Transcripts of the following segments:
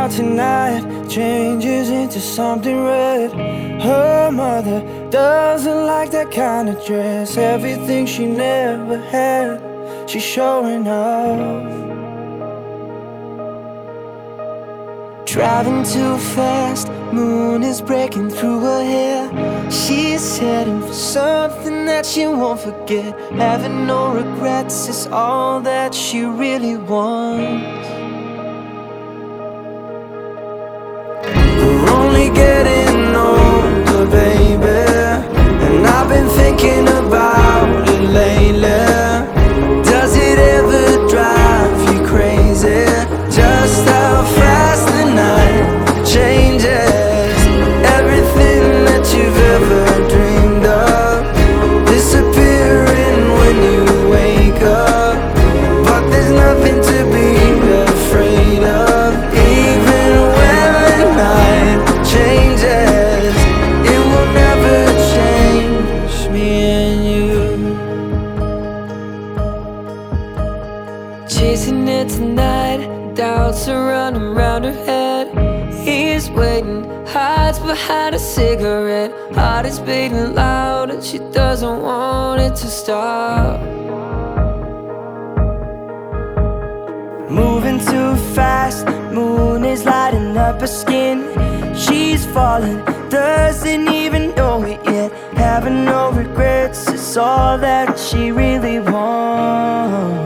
out tonight changes into something red. Her mother doesn't like that kind of dress. Everything she never had, she's showing off. Driving too fast, moon is breaking through her hair. She's heading for something that she won't forget. Having no regrets is all that she really wants. We're only getting older, baby, and I've been thinking about it lately. Does it ever drive you crazy? Just how fast the night changes. Everything that you've ever dreamed of disappearing when you wake up. But there's nothing to be afraid of. Even when the night changes, it will never change me and you. Chasing it tonight, doubts are running round her head. He's waiting, hides behind a cigarette. Heart is beating loud and she doesn't want it to stop. Moving too fast, moon is lighting up her skin. She's falling, doesn't even know it yet. Having no regrets is all that she really wants.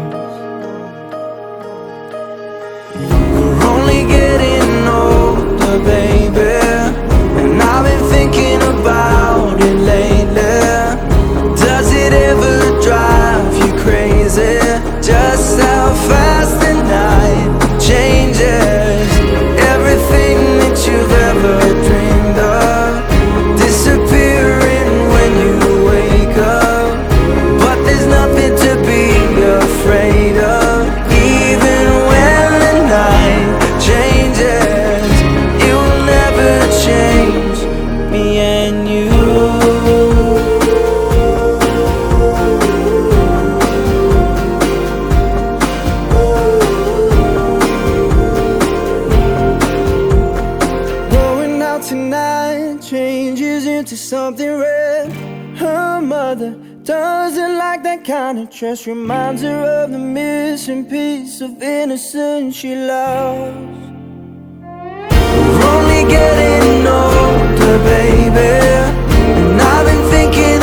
We're only getting older, baby, and I've been thinking about it lately. Does it ever drive you crazy? Just how fast the night changes. Everything that you've ever dreamed of disappearing when you wake up. But there's nothing to be afraid of. Even when the night changes, it will never change me and you. Going out tonight changes into something red. Her mother doesn't like that kind of dress. Reminds her of the missing piece of innocence she lost. We're only getting older, baby, and I've been thinking